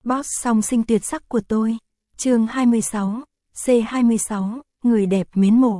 Boss song sinh tuyệt sắc của tôi. Chương 26, C26, người đẹp mến mộ.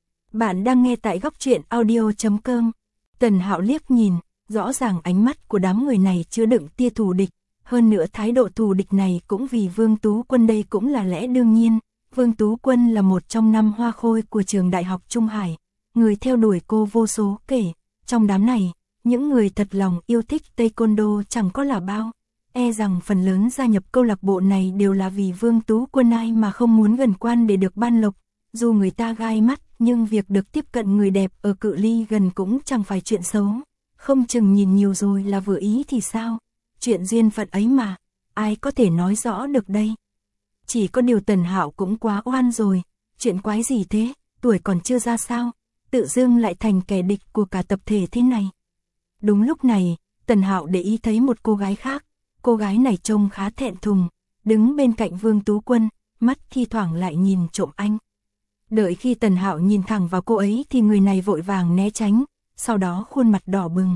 Bạn đang nghe tại góc truyện audio.com. Tần Hạo liếc nhìn, rõ ràng ánh mắt của đám người này chứa đựng tia thù địch, hơn nữa thái độ thù địch này cũng vì Vương Tú Quân, đây cũng là lẽ đương nhiên. Vương Tú Quân là một trong 5 hoa khôi của trường Đại học Trung Hải, người theo đuổi cô vô số kể, trong đám này, những người thật lòng yêu thích Taekwondo chẳng có là bao. E rằng phần lớn gia nhập câu lạc bộ này đều là vì Vương Tú Quân, ai mà không muốn gần quan để được ban lộc. Dù người ta gai mắt, nhưng việc được tiếp cận người đẹp ở cự ly gần cũng chẳng phải chuyện xấu. Không chừng nhìn nhiều rồi là vừa ý thì sao? Chuyện duyên phận ấy mà, ai có thể nói rõ được đây? Chỉ có điều Tần Hạo cũng quá oan rồi, chuyện quái gì thế, tuổi còn chưa ra sao, tự dưng lại thành kẻ địch của cả tập thể thế này. Đúng lúc này, Tần Hạo để ý thấy một cô gái khác, cô gái này trông khá thẹn thùng, đứng bên cạnh Vương Tú Quân, mắt thi thoảng lại nhìn trộm anh. Đợi khi Tần Hạo nhìn thẳng vào cô ấy thì người này vội vàng né tránh, sau đó khuôn mặt đỏ bừng.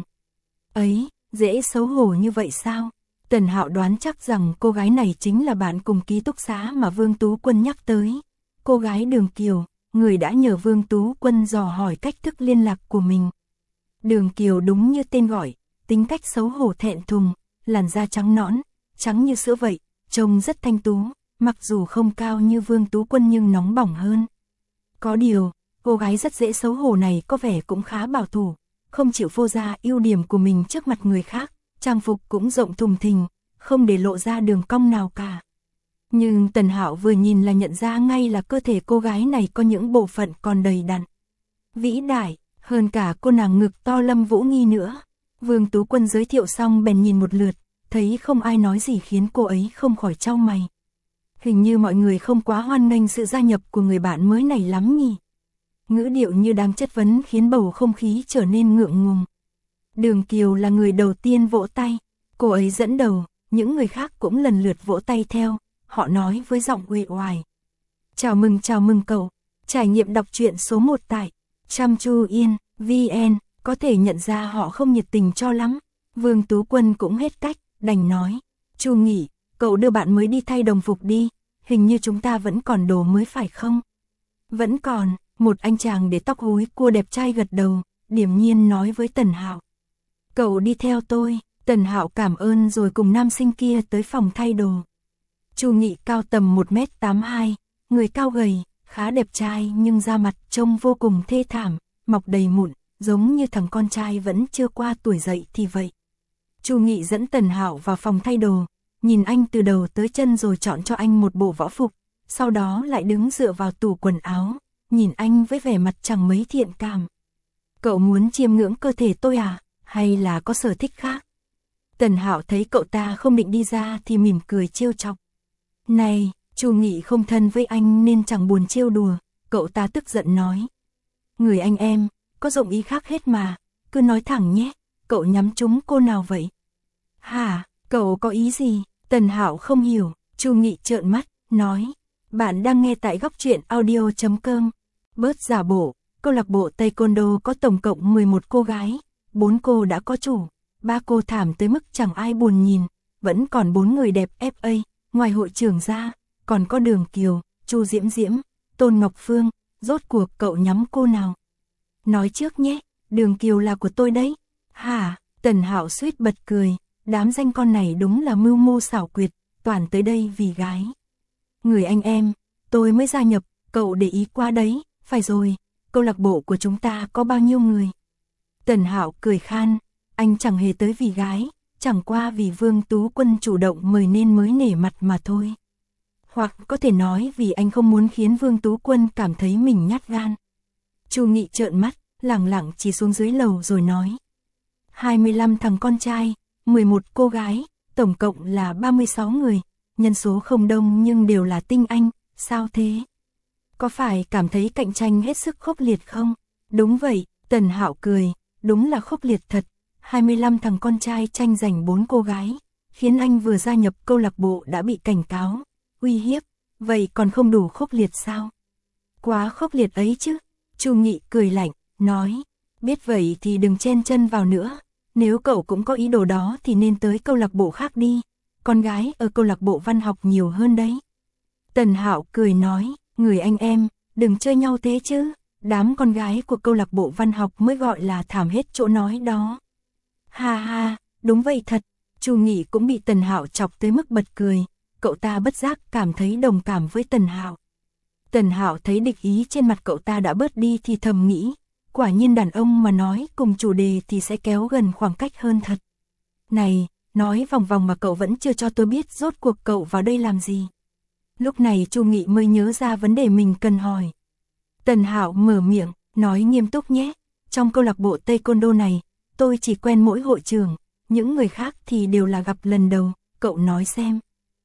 Ấy, dễ xấu hổ như vậy sao? Tần Hạo đoán chắc rằng cô gái này chính là bạn cùng ký túc xá mà Vương Tú Quân nhắc tới. Cô gái Đường Kiều, người đã nhờ Vương Tú Quân dò hỏi cách thức liên lạc của mình. Đường Kiều đúng như tên gọi, tính cách xấu hổ thẹn thùng, làn da trắng nõn, trắng như sữa vậy, trông rất thanh tú, mặc dù không cao như Vương Tú Quân nhưng nóng bỏng hơn. Có điều, cô gái rất dễ xấu hổ này có vẻ cũng khá bảo thủ, không chịu phô ra ưu điểm của mình trước mặt người khác, trang phục cũng rộng thùng thình, không để lộ ra đường cong nào cả. Nhưng Tần Hạo vừa nhìn là nhận ra ngay là cơ thể cô gái này có những bộ phận còn đầy đặn, vĩ đại, hơn cả cô nàng ngực to Lâm Vũ Nghi nữa. Vương Tú Quân giới thiệu xong bèn nhìn một lượt, thấy không ai nói gì khiến cô ấy không khỏi chau mày. Hình như mọi người không quá hoan nghênh sự gia nhập của người bạn mới này lắm nhỉ. Ngữ điệu như đang chất vấn khiến bầu không khí trở nên ngượng ngùng. Đường Kiều là người đầu tiên vỗ tay, cô ấy dẫn đầu, những người khác cũng lần lượt vỗ tay theo, họ nói với giọng uể oải. Chào mừng cậu, trải nghiệm đọc truyện số 1 tại Chăm Chu Yên, VN, có thể nhận ra họ không nhiệt tình cho lắm. Vương Tú Quân cũng hết cách, đành nói, Chu Nghị, cậu đưa bạn mới đi thay đồng phục đi, hình như chúng ta vẫn còn đồ mới phải không? Vẫn còn, một anh chàng để tóc húi cua đẹp trai gật đầu, điềm nhiên nói với Tần Hạo. Cậu đi theo tôi. Tần Hạo cảm ơn rồi cùng nam sinh kia tới phòng thay đồ. Chu Nghị cao tầm 1m82, người cao gầy, khá đẹp trai nhưng da mặt trông vô cùng thê thảm, mọc đầy mụn, giống như thằng con trai vẫn chưa qua tuổi dậy thì vậy. Chu Nghị dẫn Tần Hạo vào phòng thay đồ, nhìn anh từ đầu tới chân rồi chọn cho anh một bộ võ phục, sau đó lại đứng dựa vào tủ quần áo, nhìn anh với vẻ mặt chẳng mấy thiện cảm. Cậu muốn chiêm ngưỡng cơ thể tôi à, hay là có sở thích khác? Tần Hạo thấy cậu ta không định đi ra thì mỉm cười trêu chọc. Này, Chu Nghị không thân với anh nên chẳng buồn trêu đùa, cậu ta tức giận nói. Người anh em, có dụng ý khác hết mà, cứ nói thẳng nhé, cậu nhắm trúng cô nào vậy? Hả, cậu có ý gì? Tần Hạo không hiểu, Chu Nghị trợn mắt, nói. Bạn đang nghe tại góc truyện audio.com. Bớt giả bộ, câu lạc bộ Taekwondo có tổng cộng 11 cô gái, 4 cô đã có chủ. 3 cô thảm tới mức chẳng ai buồn nhìn, vẫn còn 4 người đẹp FA, ngoài hội trưởng ra, còn có Đường Kiều, Chu Diễm Diễm, Tôn Ngọc Phương, rốt cuộc cậu nhắm cô nào? Nói trước nhé, Đường Kiều là của tôi đấy. Hả? Tần Hạo suýt bật cười, đám danh con này đúng là mưu mô xảo quyệt, toàn tới đây vì gái. Người anh em, tôi mới gia nhập, cậu để ý qua đấy, phải rồi, câu lạc bộ của chúng ta có bao nhiêu người? Tần Hạo cười khan. Anh chẳng hề tới vì gái, chẳng qua vì Vương Tú Quân chủ động mời nên mới nể mặt mà thôi. Hoặc có thể nói vì anh không muốn khiến Vương Tú Quân cảm thấy mình nhát gan. Chu Nghị trợn mắt, lẳng lặng chỉ xuống dưới lầu rồi nói. 25 thằng con trai, 11 cô gái, tổng cộng là 36 người, nhân số không đông nhưng đều là tinh anh, sao thế? Có phải cảm thấy cạnh tranh hết sức khốc liệt không? Đúng vậy, Tần Hạo cười, đúng là khốc liệt thật. 25 thằng con trai tranh giành 4 cô gái, khiến anh vừa gia nhập câu lạc bộ đã bị cảnh cáo, uy hiếp, vậy còn không đủ khốc liệt sao? Quá khốc liệt ấy chứ. Chu Nghị cười lạnh, nói, biết vậy thì đừng chen chân vào nữa, nếu cậu cũng có ý đồ đó thì nên tới câu lạc bộ khác đi, con gái ở câu lạc bộ văn học nhiều hơn đấy. Tần Hạo cười nói, người anh em, đừng chơi nhau thế chứ, đám con gái của câu lạc bộ văn học mới gọi là thảm hết chỗ nói đó. Ha ha, đúng vậy thật, Chu Nghị cũng bị Tần Hạo chọc tới mức bật cười, cậu ta bất giác cảm thấy đồng cảm với Tần Hạo. Tần Hạo thấy địch ý trên mặt cậu ta đã bớt đi thì thầm nghĩ, quả nhiên đàn ông mà nói cùng chủ đề thì sẽ kéo gần khoảng cách hơn thật. Này, nói vòng vòng mà cậu vẫn chưa cho tôi biết rốt cuộc cậu vào đây làm gì. Lúc này Chu Nghị mới nhớ ra vấn đề mình cần hỏi. Tần Hạo mở miệng, nói nghiêm túc nhé, trong câu lạc bộ Taekwondo này, tôi chỉ quen mỗi hội trưởng, những người khác thì đều là gặp lần đầu, cậu nói xem.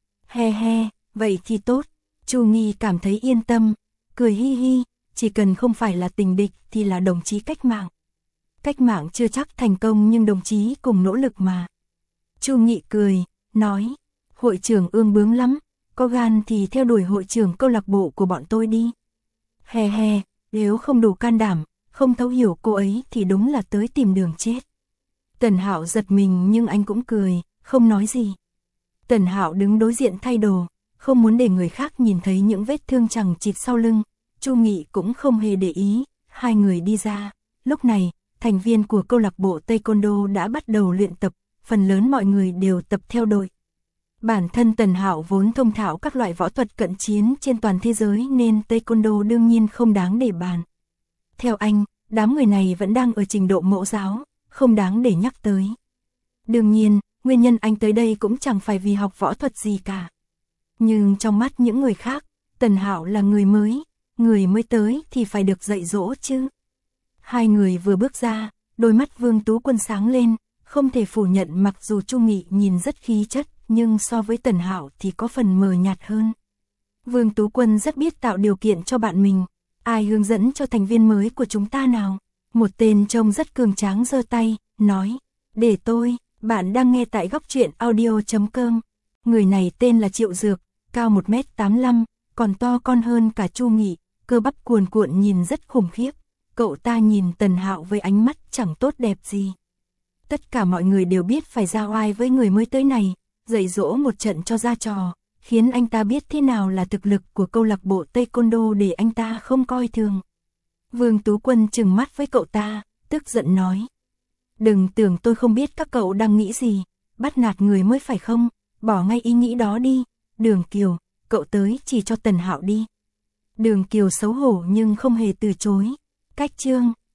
He he, vậy thì tốt, Chu Nghị cảm thấy yên tâm, cười hi hi, chỉ cần không phải là tình địch thì là đồng chí cách mạng. Cách mạng chưa chắc thành công nhưng đồng chí cùng nỗ lực mà. Chu Nghị cười, nói, hội trưởng ương bướng lắm, có gan thì theo đuổi hội trưởng câu lạc bộ của bọn tôi đi. He he, nếu không đủ can đảm, không thấu hiểu cô ấy thì đúng là tới tìm đường chết. Tần Hạo giật mình nhưng anh cũng cười, không nói gì. Tần Hạo đứng đối diện thay đồ, không muốn để người khác nhìn thấy những vết thương chằng chịt sau lưng. Chu Nghị cũng không hề để ý, hai người đi ra. Lúc này, thành viên của câu lạc bộ Taekwondo đã bắt đầu luyện tập, phần lớn mọi người đều tập theo đội. Bản thân Tần Hạo vốn thông thạo các loại võ thuật cận chiến trên toàn thế giới nên Taekwondo đương nhiên không đáng để bàn. Theo anh, đám người này vẫn đang ở trình độ mẫu giáo, không đáng để nhắc tới. Đương nhiên, nguyên nhân anh tới đây cũng chẳng phải vì học võ thuật gì cả. Nhưng trong mắt những người khác, Tần Hạo là người mới tới thì phải được dạy dỗ chứ. Hai người vừa bước ra, đôi mắt Vương Tú Quân sáng lên, không thể phủ nhận mặc dù Chu Nghị nhìn rất khí chất, nhưng so với Tần Hạo thì có phần mờ nhạt hơn. Vương Tú Quân rất biết tạo điều kiện cho bạn mình, ai hướng dẫn cho thành viên mới của chúng ta nào? Một tên trông rất cường tráng giơ tay, nói, để tôi, bạn đang nghe tại góc truyện audio.com. Người này tên là Triệu Dược, cao 1m85, còn to con hơn cả Chu Nghị, cơ bắp cuồn cuộn nhìn rất khủng khiếp. Cậu ta nhìn Tần Hạo với ánh mắt chẳng tốt đẹp gì. Tất cả mọi người đều biết phải ra oai với người mới tới này, dạy dỗ một trận cho ra trò, khiến anh ta biết thế nào là thực lực của câu lạc bộ Taekwondo để anh ta không coi thường. Vương Tú Quân trừng mắt với cậu ta, tức giận nói. Đừng tưởng tôi không biết các cậu đang nghĩ gì, bắt nạt người mới phải không, bỏ ngay ý nghĩ đó đi. Đường Kiều, cậu tới chỉ cho Tần Hạo đi. Đường Kiều xấu hổ nhưng không hề từ chối. Cách chương